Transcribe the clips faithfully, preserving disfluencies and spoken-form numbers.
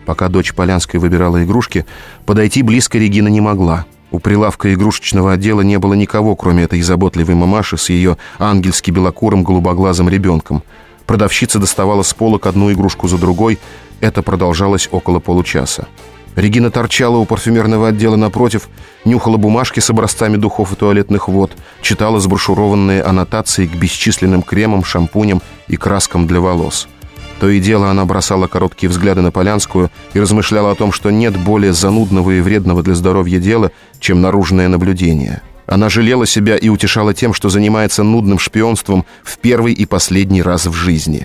Пока дочь Полянской выбирала игрушки, подойти близко Регина не могла. У прилавка игрушечного отдела не было никого, кроме этой заботливой мамаши с ее ангельски белокурым голубоглазым ребенком. Продавщица доставала с полок одну игрушку за другой. Это продолжалось около получаса. Регина торчала у парфюмерного отдела напротив, нюхала бумажки с образцами духов и туалетных вод, читала сброшурованные аннотации к бесчисленным кремам, шампуням и краскам для волос. То и дело она бросала короткие взгляды на Полянскую и размышляла о том, что нет более занудного и вредного для здоровья дела, чем наружное наблюдение. Она жалела себя и утешала тем, что занимается нудным шпионством в первый и последний раз в жизни.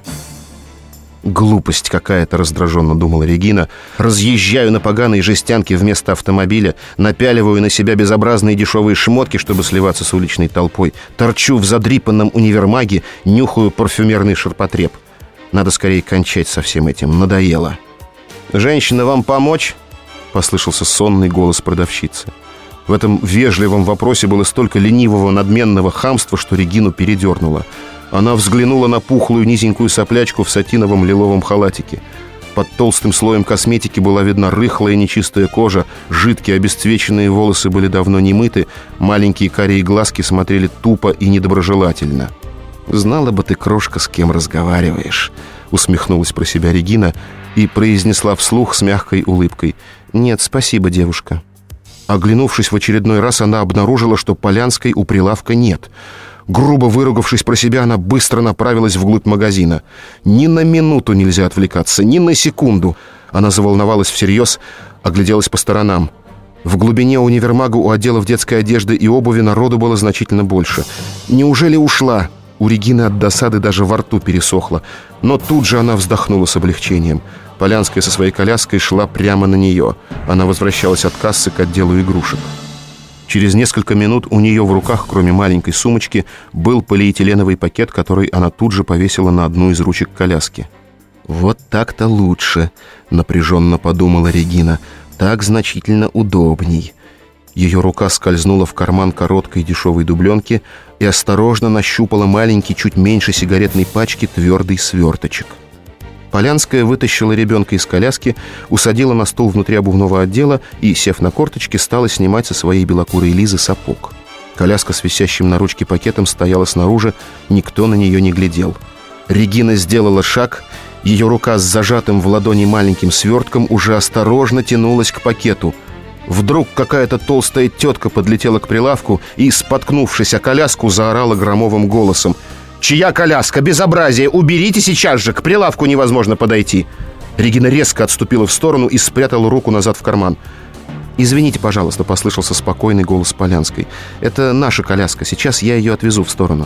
«Глупость какая-то», — раздраженно думала Регина. «Разъезжаю на поганые жестянки вместо автомобиля, напяливаю на себя безобразные дешевые шмотки, чтобы сливаться с уличной толпой, торчу в задрипанном универмаге, нюхаю парфюмерный ширпотреб. Надо скорее кончать со всем этим, надоело». «Женщина, вам помочь?» — послышался сонный голос продавщицы. В этом вежливом вопросе было столько ленивого надменного хамства, что Регину передернуло. Она взглянула на пухлую низенькую соплячку в сатиновом лиловом халатике. Под толстым слоем косметики была видна рыхлая нечистая кожа, жидкие обесцвеченные волосы были давно не мыты, маленькие карие глазки смотрели тупо и недоброжелательно. «Знала бы ты, крошка, с кем разговариваешь», — усмехнулась про себя Регина и произнесла вслух с мягкой улыбкой: «Нет, спасибо, девушка». Оглянувшись в очередной раз, она обнаружила, что Полянской у прилавка нет. Грубо выругавшись про себя, она быстро направилась вглубь магазина. Ни на минуту нельзя отвлекаться, ни на секунду. Она заволновалась всерьез, огляделась по сторонам. В глубине универмага у отделов детской одежды и обуви народу было значительно больше. Неужели ушла? У Регины от досады даже во рту пересохло. Но тут же она вздохнула с облегчением. Полянская со своей коляской шла прямо на нее. Она возвращалась от кассы к отделу игрушек. Через несколько минут у нее в руках, кроме маленькой сумочки, был полиэтиленовый пакет, который она тут же повесила на одну из ручек коляски. «Вот так-то лучше», — напряженно подумала Регина. «Так значительно удобней». Ее рука скользнула в карман короткой дешевой дубленки и осторожно нащупала маленький, чуть меньше сигаретной пачки, твердый сверточек. Полянская вытащила ребенка из коляски, усадила на стул внутри обувного отдела и, сев на корточки, стала снимать со своей белокурой Лизы сапог. Коляска с висящим на ручке пакетом стояла снаружи, никто на нее не глядел. Регина сделала шаг, ее рука с зажатым в ладони маленьким свертком уже осторожно тянулась к пакету. Вдруг какая-то толстая тетка подлетела к прилавку и, споткнувшись о коляску, заорала громовым голосом: «Чья коляска? Безобразие! Уберите сейчас же! К прилавку невозможно подойти!» Регина резко отступила в сторону и спрятала руку назад в карман. «Извините, пожалуйста», — послышался спокойный голос Полянской. «Это наша коляска. Сейчас я ее отвезу в сторону».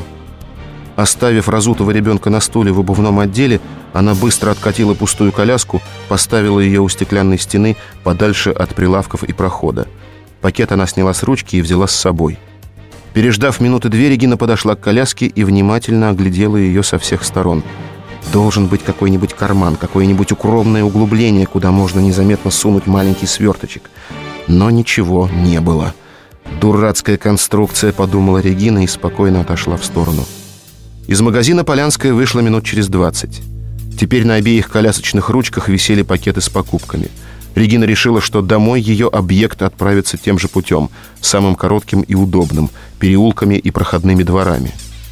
Оставив разутого ребенка на стуле в обувном отделе, она быстро откатила пустую коляску, поставила ее у стеклянной стены подальше от прилавков и прохода. Пакет она сняла с ручки и взяла с собой. Переждав минуты две, Регина подошла к коляске и внимательно оглядела ее со всех сторон. Должен быть какой-нибудь карман, какое-нибудь укромное углубление, куда можно незаметно сунуть маленький сверточек. Но ничего не было. «Дурацкая конструкция», — подумала Регина и спокойно отошла в сторону. Из магазина Полянская вышла минут через двадцать. Теперь на обеих колясочных ручках висели пакеты с покупками. Регина решила, что домой ее объект отправится тем же путем, самым коротким и удобным, переулками и проходными дворами.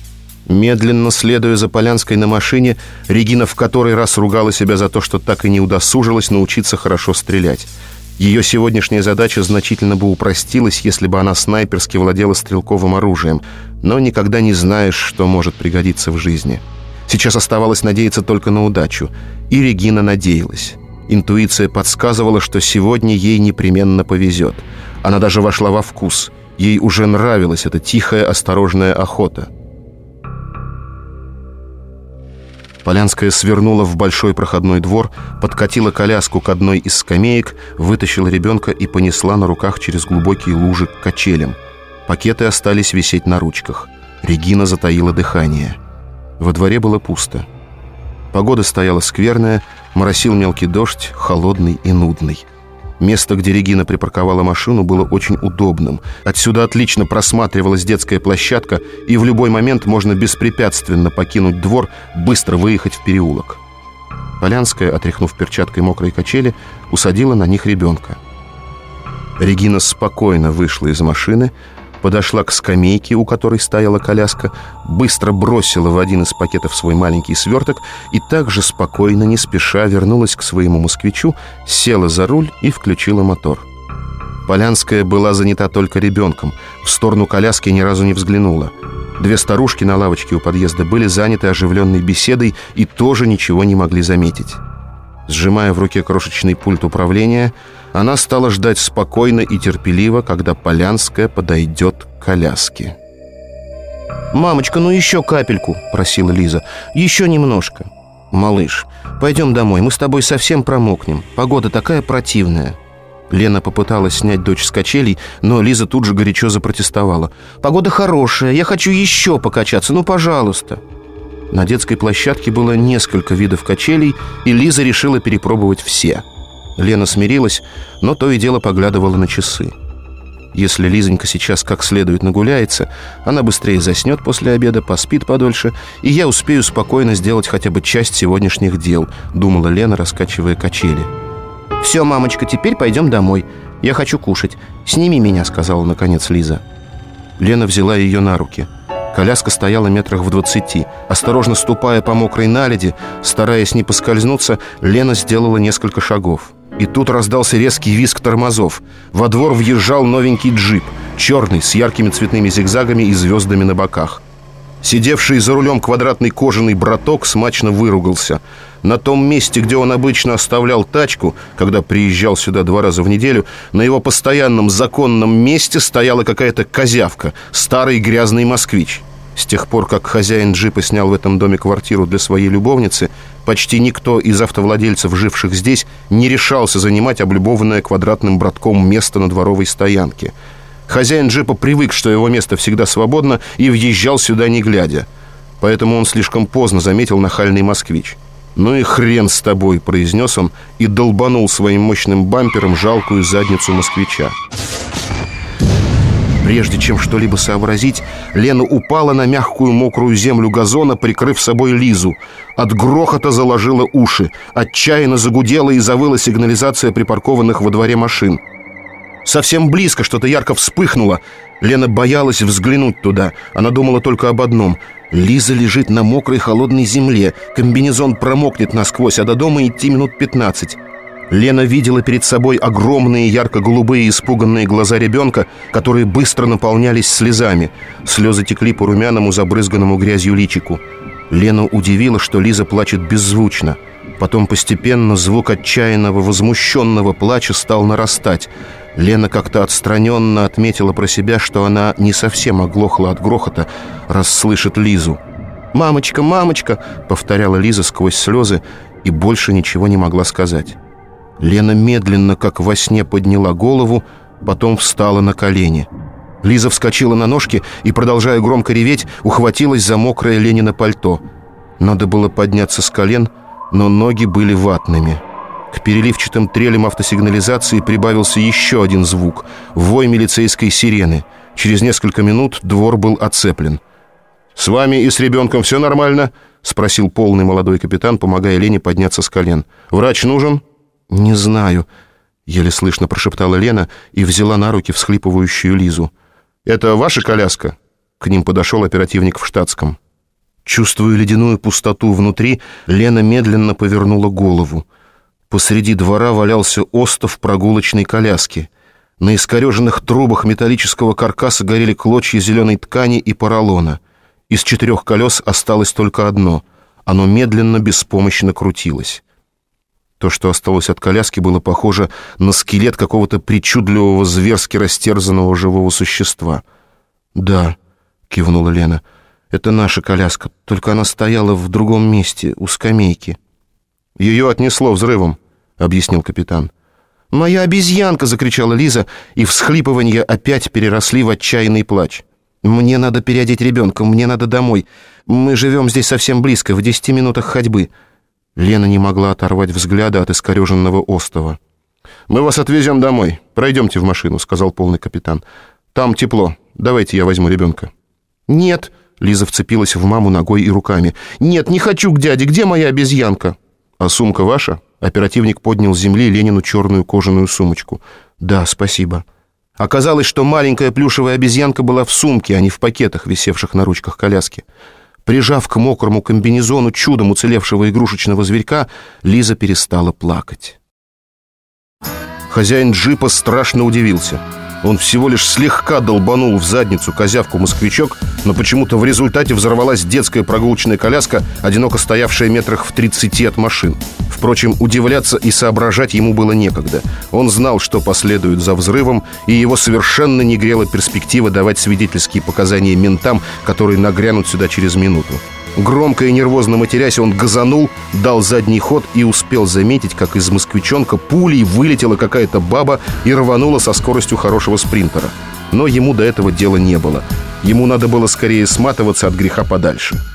Медленно следуя за Полянской на машине, Регина в который раз ругала себя за то, что так и не удосужилась научиться хорошо стрелять. Ее сегодняшняя задача значительно бы упростилась, если бы она снайперски владела стрелковым оружием, но никогда не знаешь, что может пригодиться в жизни. Сейчас оставалось надеяться только на удачу, и Регина надеялась. Интуиция подсказывала, что сегодня ей непременно повезет. Она даже вошла во вкус. Ей уже нравилась эта тихая, осторожная охота. Полянская свернула в большой проходной двор, подкатила коляску к одной из скамеек, вытащила ребенка и понесла на руках через глубокие лужи к качелям. Пакеты остались висеть на ручках. Регина затаила дыхание. Во дворе было пусто. Погода стояла скверная, моросил мелкий дождь, холодный и нудный. Место, где Регина припарковала машину, было очень удобным. Отсюда отлично просматривалась детская площадка, и в любой момент можно беспрепятственно покинуть двор, быстро выехать в переулок. Полянская, отряхнув перчаткой мокрые качели, усадила на них ребенка. Регина спокойно вышла из машины, подошла к скамейке, у которой стояла коляска, быстро бросила в один из пакетов свой маленький сверток и также спокойно, не спеша, вернулась к своему москвичу, села за руль и включила мотор. Полянская была занята только ребенком, в сторону коляски ни разу не взглянула. Две старушки на лавочке у подъезда были заняты оживленной беседой и тоже ничего не могли заметить. Сжимая в руке крошечный пульт управления, она стала ждать спокойно и терпеливо, когда Полянская подойдет к коляске. «Мамочка, ну еще капельку», — просила Лиза. «Еще немножко». «Малыш, пойдем домой, мы с тобой совсем промокнем. Погода такая противная». Лена попыталась снять дочь с качелей, но Лиза тут же горячо запротестовала. «Погода хорошая, я хочу еще покачаться, ну, пожалуйста». На детской площадке было несколько видов качелей, и Лиза решила перепробовать все. Лена смирилась, но то и дело поглядывала на часы. Если Лизонька сейчас как следует нагуляется, она быстрее заснет после обеда, поспит подольше, и я успею спокойно сделать хотя бы часть сегодняшних дел, думала Лена, раскачивая качели. «Все, мамочка, теперь пойдем домой. Я хочу кушать. Сними меня», — сказала наконец Лиза. Лена взяла ее на руки. Коляска стояла метрах в двадцати. Осторожно ступая по мокрой наледи, стараясь не поскользнуться, Лена сделала несколько шагов. И тут раздался резкий визг тормозов. Во двор въезжал новенький джип, черный, с яркими цветными зигзагами и звездами на боках. Сидевший за рулем квадратный кожаный браток смачно выругался. На том месте, где он обычно оставлял тачку, когда приезжал сюда два раза в неделю, на его постоянном законном месте стояла какая-то козявка, старый грязный москвич. С тех пор, как хозяин джипа снял в этом доме квартиру для своей любовницы, почти никто из автовладельцев, живших здесь, не решался занимать облюбованное квадратным братком место на дворовой стоянке. Хозяин джипа привык, что его место всегда свободно, и въезжал сюда не глядя. Поэтому он слишком поздно заметил нахальный москвич. «Ну и хрен с тобой», — произнес он и долбанул своим мощным бампером жалкую задницу москвича. Прежде чем что-либо сообразить, Лена упала на мягкую мокрую землю газона, прикрыв собой Лизу. От грохота заложила уши. Отчаянно загудела и завыла сигнализация припаркованных во дворе машин. Совсем близко что-то ярко вспыхнуло. Лена боялась взглянуть туда. Она думала только об одном. Лиза лежит на мокрой холодной земле. Комбинезон промокнет насквозь, а до дома идти минут пятнадцать. Лена видела перед собой огромные ярко-голубые испуганные глаза ребенка, которые быстро наполнялись слезами. Слезы текли по румяному, забрызганному грязью личику. Лену удивило, что Лиза плачет беззвучно. Потом постепенно звук отчаянного, возмущенного плача стал нарастать. Лена как-то отстраненно отметила про себя, что она не совсем оглохла от грохота, раз слышит Лизу. «Мамочка, мамочка!» — повторяла Лиза сквозь слезы и больше ничего не могла сказать. Лена медленно, как во сне, подняла голову, потом встала на колени. Лиза вскочила на ножки и, продолжая громко реветь, ухватилась за мокрое Ленино пальто. Надо было подняться с колен, но ноги были ватными. К переливчатым трелям автосигнализации прибавился еще один звук — вой милицейской сирены. Через несколько минут двор был оцеплен. «С вами и с ребенком все нормально?» — спросил полный молодой капитан, помогая Лене подняться с колен. «Врач нужен?» «Не знаю», — еле слышно прошептала Лена и взяла на руки всхлипывающую Лизу. «Это ваша коляска?» К ним подошел оперативник в штатском. Чувствуя ледяную пустоту внутри, Лена медленно повернула голову. Посреди двора валялся остов прогулочной коляски. На искореженных трубах металлического каркаса горели клочья зеленой ткани и поролона. Из четырех колес осталось только одно. Оно медленно, беспомощно крутилось. То, что осталось от коляски, было похоже на скелет какого-то причудливого, зверски растерзанного живого существа. «Да», — кивнула Лена, — «это наша коляска, только она стояла в другом месте, у скамейки». «Ее отнесло взрывом», — объяснил капитан. «Моя обезьянка!» — закричала Лиза, и всхлипывания опять переросли в отчаянный плач. «Мне надо переодеть ребенка, мне надо домой. Мы живем здесь совсем близко, в десяти минутах ходьбы». Лена не могла оторвать взгляда от искореженного остова. «Мы вас отвезем домой. Пройдемте в машину», — сказал полный капитан. «Там тепло. Давайте я возьму ребенка». «Нет», — Лиза вцепилась в маму ногой и руками. «Нет, не хочу к дяде. Где моя обезьянка?» «А сумка ваша?» Оперативник поднял с земли Ленину черную кожаную сумочку. «Да, спасибо». Оказалось, что маленькая плюшевая обезьянка была в сумке, а не в пакетах, висевших на ручках коляски. Прижав к мокрому комбинезону чудом уцелевшего игрушечного зверька, Лиза перестала плакать. Хозяин джипа страшно удивился. Он всего лишь слегка долбанул в задницу козявку-москвичок, но почему-то в результате взорвалась детская прогулочная коляска, одиноко стоявшая метрах в тридцати от машин. Впрочем, удивляться и соображать ему было некогда. Он знал, что последует за взрывом, и его совершенно не грела перспектива давать свидетельские показания ментам, которые нагрянут сюда через минуту. Громко и нервозно матерясь, он газанул, дал задний ход и успел заметить, как из москвичонка пулей вылетела какая-то баба и рванула со скоростью хорошего спринтера. Но ему до этого дела не было. Ему надо было скорее сматываться от греха подальше.